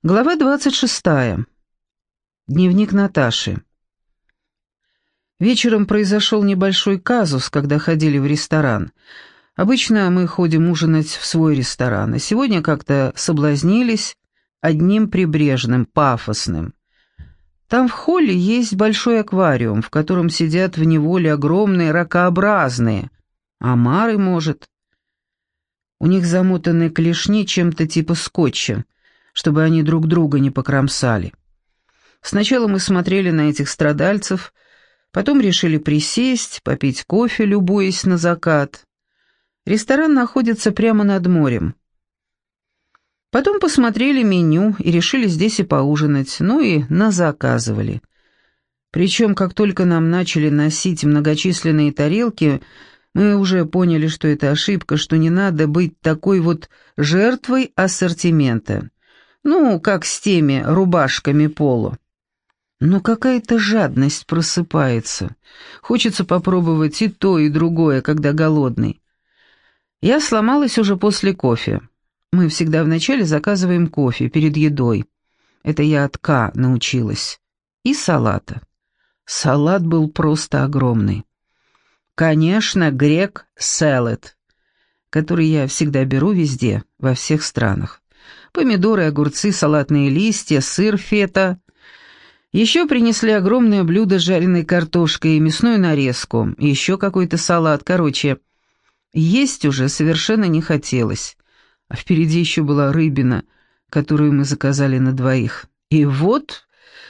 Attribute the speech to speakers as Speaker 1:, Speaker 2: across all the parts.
Speaker 1: Глава 26. Дневник Наташи. Вечером произошел небольшой казус, когда ходили в ресторан. Обычно мы ходим ужинать в свой ресторан, а сегодня как-то соблазнились одним прибрежным, пафосным. Там в холле есть большой аквариум, в котором сидят в неволе огромные ракообразные. Омары, может. У них замотаны клешни чем-то типа скотча, чтобы они друг друга не покромсали. Сначала мы смотрели на этих страдальцев, потом решили присесть, попить кофе, любуясь на закат. Ресторан находится прямо над морем. Потом посмотрели меню и решили здесь и поужинать, ну и назаказывали. Причем, как только нам начали носить многочисленные тарелки, мы уже поняли, что это ошибка, что не надо быть такой вот жертвой ассортимента. Ну, как с теми рубашками поло. Но какая-то жадность просыпается. Хочется попробовать и то, и другое, когда голодный. Я сломалась уже после кофе. Мы всегда вначале заказываем кофе перед едой. Это я от К научилась. И салата. Салат был просто огромный. Конечно, грек салат, который я всегда беру везде, во всех странах. Помидоры, огурцы, салатные листья, сыр фета. Еще принесли огромное блюдо с жареной картошкой и мясную нарезку, и еще какой-то салат. Короче, есть уже совершенно не хотелось. А впереди еще была рыбина, которую мы заказали на двоих. И вот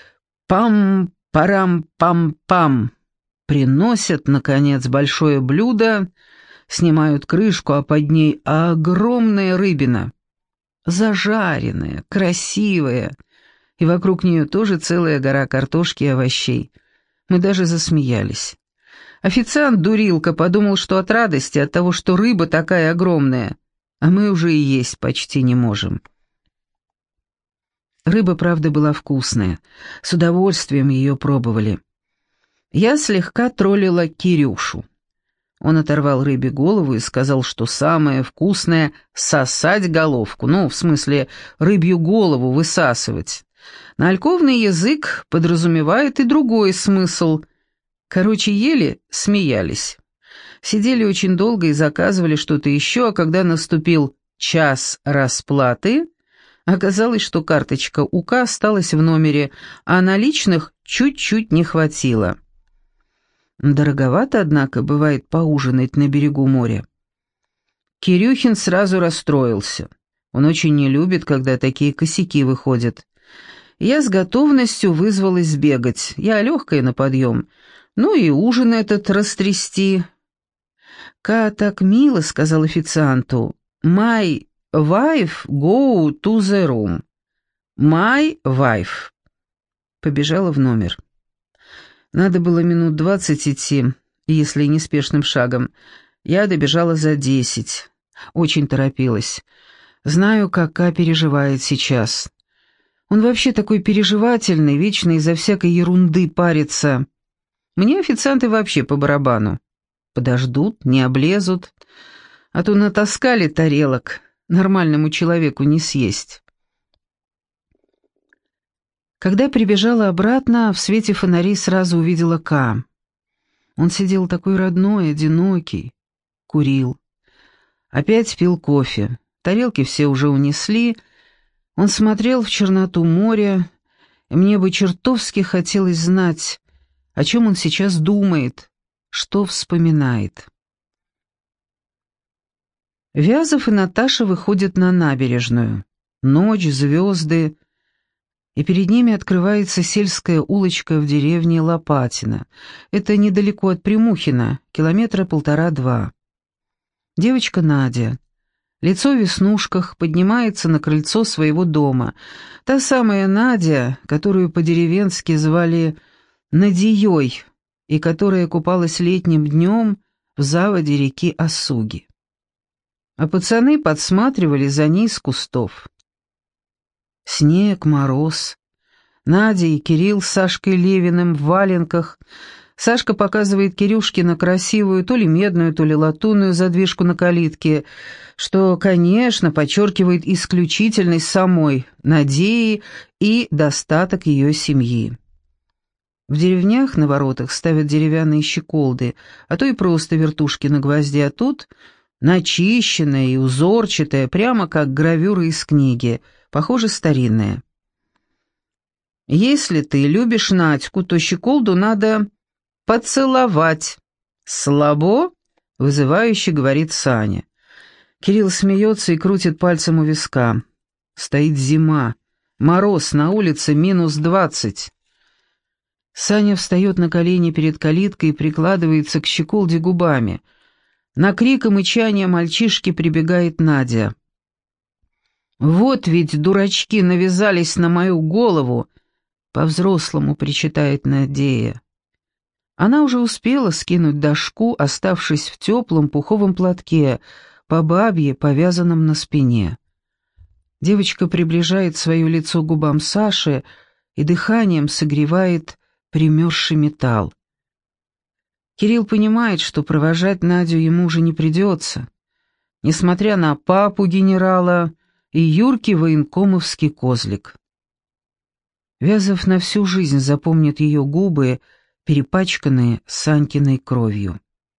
Speaker 1: пам-парам-пам-пам. Приносят, наконец, большое блюдо, снимают крышку, а под ней огромная рыбина. Зажаренная, красивая, и вокруг нее тоже целая гора картошки и овощей. Мы даже засмеялись. Официант-дурилка подумал, что от радости, от того, что рыба такая огромная, а мы уже и есть почти не можем. Рыба, правда, была вкусная, с удовольствием ее пробовали. Я слегка троллила Кирюшу. Он оторвал рыбе голову и сказал, что самое вкусное — сосать головку, ну, в смысле, рыбью голову высасывать. На альковный язык подразумевает и другой смысл. Короче, ели, смеялись. Сидели очень долго и заказывали что-то еще, а когда наступил час расплаты, оказалось, что карточка УК осталась в номере, а наличных чуть-чуть не хватило. Дороговато, однако, бывает поужинать на берегу моря. Кирюхин сразу расстроился. Он очень не любит, когда такие косяки выходят. Я с готовностью вызвалась сбегать. Я легкая на подъем. Ну и ужин этот растрясти. «Ка так мило», — сказал официанту. «My wife go to the room». «My wife». Побежала в номер. Надо было минут 20 идти, если неспешным шагом. Я добежала за 10. Очень торопилась. Знаю, как Ка переживает сейчас. Он вообще такой переживательный, вечно из-за всякой ерунды парится. Мне официанты вообще по барабану. Подождут, не облезут. А то натаскали тарелок. Нормальному человеку не съесть. Когда прибежала обратно, в свете фонарей сразу увидела Ка. Он сидел такой родной, одинокий, курил. Опять пил кофе. Тарелки все уже унесли. Он смотрел в черноту моря, и мне бы чертовски хотелось знать, о чем он сейчас думает, что вспоминает. Вязов и Наташа выходят на набережную. Ночь, звезды, и перед ними открывается сельская улочка в деревне Лопатино. Это недалеко от Примухина, 1,5-2 километра. Девочка Надя, лицо в веснушках, поднимается на крыльцо своего дома. Та самая Надя, которую по-деревенски звали Надией, и которая купалась летним днем в заводе реки Осуги. А пацаны подсматривали за ней с кустов. Снег, мороз. Надя и Кирилл с Сашкой Левиным в валенках Сашка показывает Кирюшке на красивую, то ли медную, то ли латунную задвижку на калитке, что, конечно, подчеркивает исключительность самой Надеи и достаток ее семьи. В деревнях на воротах ставят деревянные щеколды, а то и просто вертушки на гвозде, а тут начищенная и узорчатая, прямо как гравюра из книги, похоже, старинная. Если ты любишь Надьку, то щеколду надо поцеловать. «Слабо?» — вызывающе говорит Саня. Кирилл смеется и крутит пальцем у виска. Стоит зима, мороз, на улице -20. Саня встает на колени перед калиткой и прикладывается к щеколде губами. На крик и мычание мальчишки прибегает Надя. «Вот ведь дурачки навязались на мою голову!» — по-взрослому причитает Надея. Она уже успела скинуть дошку, оставшись в теплом пуховом платке, по бабье, повязанном на спине. Девочка приближает свое лицо к губам Саши и дыханием согревает примерзший металл. Кирилл понимает, что провожать Надю ему уже не придется, несмотря на папу генерала и Юрки военкомовский козлик. Вязов на всю жизнь запомнит ее губы, перепачканные Санькиной кровью.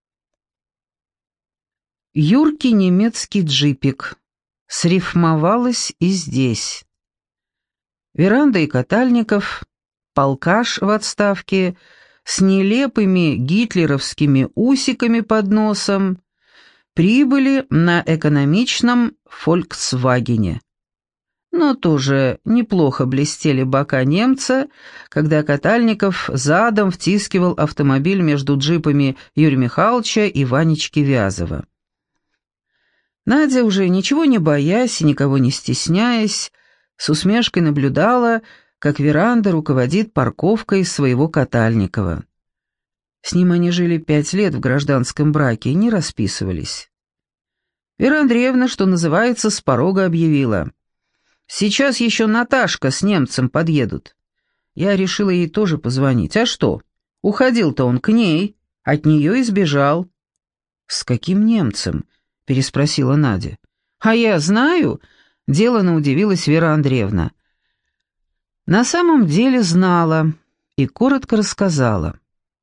Speaker 1: Юрки немецкий джипик. Срифмовалось и здесь. Веранда и Катальников, полкаш в отставке, с нелепыми гитлеровскими усиками под носом, прибыли на экономичном «Фольксвагене». Но тоже неплохо блестели бока немца, когда Катальников задом втискивал автомобиль между джипами Юрия Михайловича и Ванечки Вязова. Надя, уже ничего не боясь и никого не стесняясь, с усмешкой наблюдала, как веранда руководит парковкой своего Катальникова. С ним они жили 5 лет в гражданском браке и не расписывались. Вера Андреевна, что называется, с порога объявила: «Сейчас еще Наташка с немцем подъедут». Я решила ей тоже позвонить. А что? Уходил-то он к ней, от нее и сбежал. «С каким немцем?» — переспросила Надя. «А я знаю», — делано удивилась Вера Андреевна. На самом деле знала и коротко рассказала.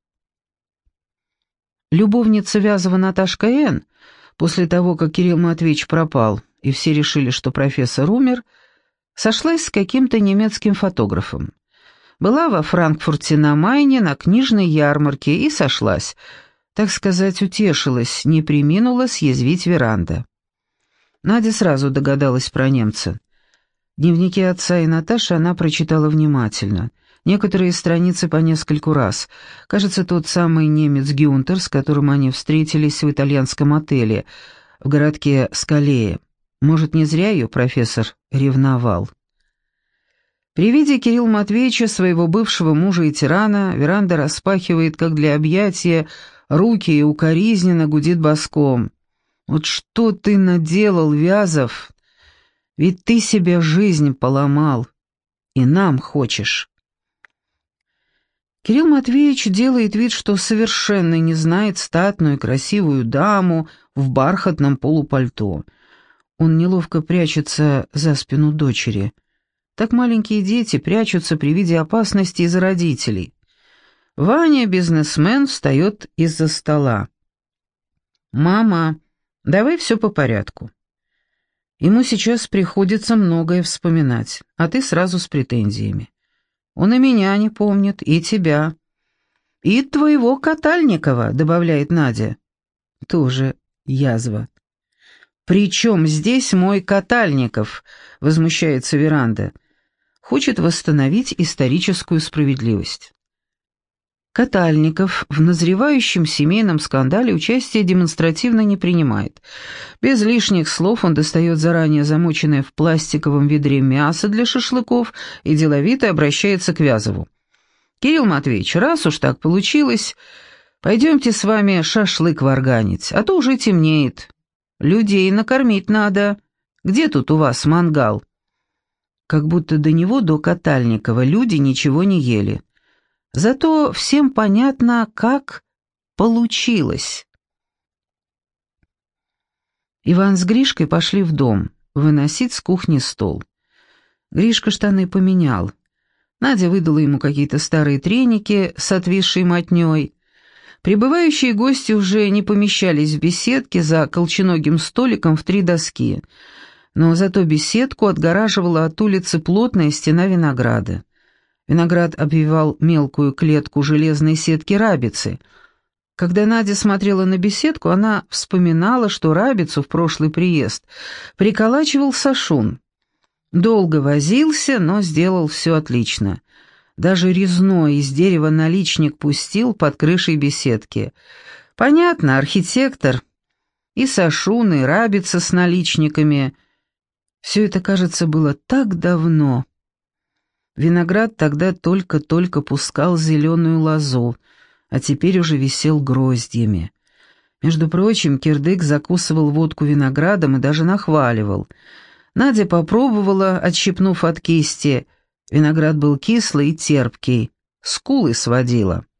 Speaker 1: Любовница Вязова Наташка Н., после того, как Кирилл Матвеевич пропал, и все решили, что профессор умер, сошлась с каким-то немецким фотографом. Была во Франкфурте на Майне на книжной ярмарке и сошлась, так сказать, утешилась, не преминула съязвить Веранда. Надя сразу догадалась про немца. Дневники отца и Наташи она прочитала внимательно. Некоторые страницы по нескольку раз. Кажется, тот самый немец Гюнтер, с которым они встретились в итальянском отеле в городке Скалея. Может, не зря ее профессор ревновал. При виде Кирилла Матвеевича, своего бывшего мужа и тирана, Веранда распахивает, как для объятия, руки и укоризненно гудит боском. «Вот что ты наделал, Вязов? Ведь ты себе жизнь поломал, и нам хочешь». Кирилл Матвеевич делает вид, что совершенно не знает статную красивую даму в бархатном полупальто. Он неловко прячется за спину дочери. Так маленькие дети прячутся при виде опасности из-за родителей. Ваня, бизнесмен, встает из-за стола. «Мама, давай все по порядку. Ему сейчас приходится многое вспоминать, а ты сразу с претензиями. Он и меня не помнит, и тебя. И твоего Катальникова», — добавляет Надя. Тоже язва. «При чем здесь мой Катальников?» — возмущается Веранда. Хочет восстановить историческую справедливость. Катальников в назревающем семейном скандале участие демонстративно не принимает. Без лишних слов он достает заранее замоченное в пластиковом ведре мясо для шашлыков и деловито обращается к Вязову. «Кирилл Матвеевич, раз уж так получилось, пойдемте с вами шашлык варганить, а то уже темнеет. Людей накормить надо. Где тут у вас мангал?» Как будто до него, до Катальникова, люди ничего не ели. Зато всем понятно, как получилось. Иван с Гришкой пошли в дом, выносить с кухни стол. Гришка штаны поменял. Надя выдала ему какие-то старые треники с отвисшей мотней. Прибывающие гости уже не помещались в беседке за колченогим столиком в 3 доски, но зато беседку отгораживала от улицы плотная стена винограда. Виноград обвивал мелкую клетку железной сетки рабицы. Когда Надя смотрела на беседку, она вспоминала, что рабицу в прошлый приезд приколачивал Сашун. Долго возился, но сделал все отлично. Даже резной из дерева наличник пустил под крышей беседки. Понятно, архитектор. И Сашун, и рабица с наличниками. Все это, кажется, было так давно. Виноград тогда только-только пускал зеленую лозу, а теперь уже висел гроздьями. Между прочим, Кирдык закусывал водку виноградом и даже нахваливал. Надя попробовала, отщипнув от кисти. Виноград был кислый и терпкий, скулы сводила.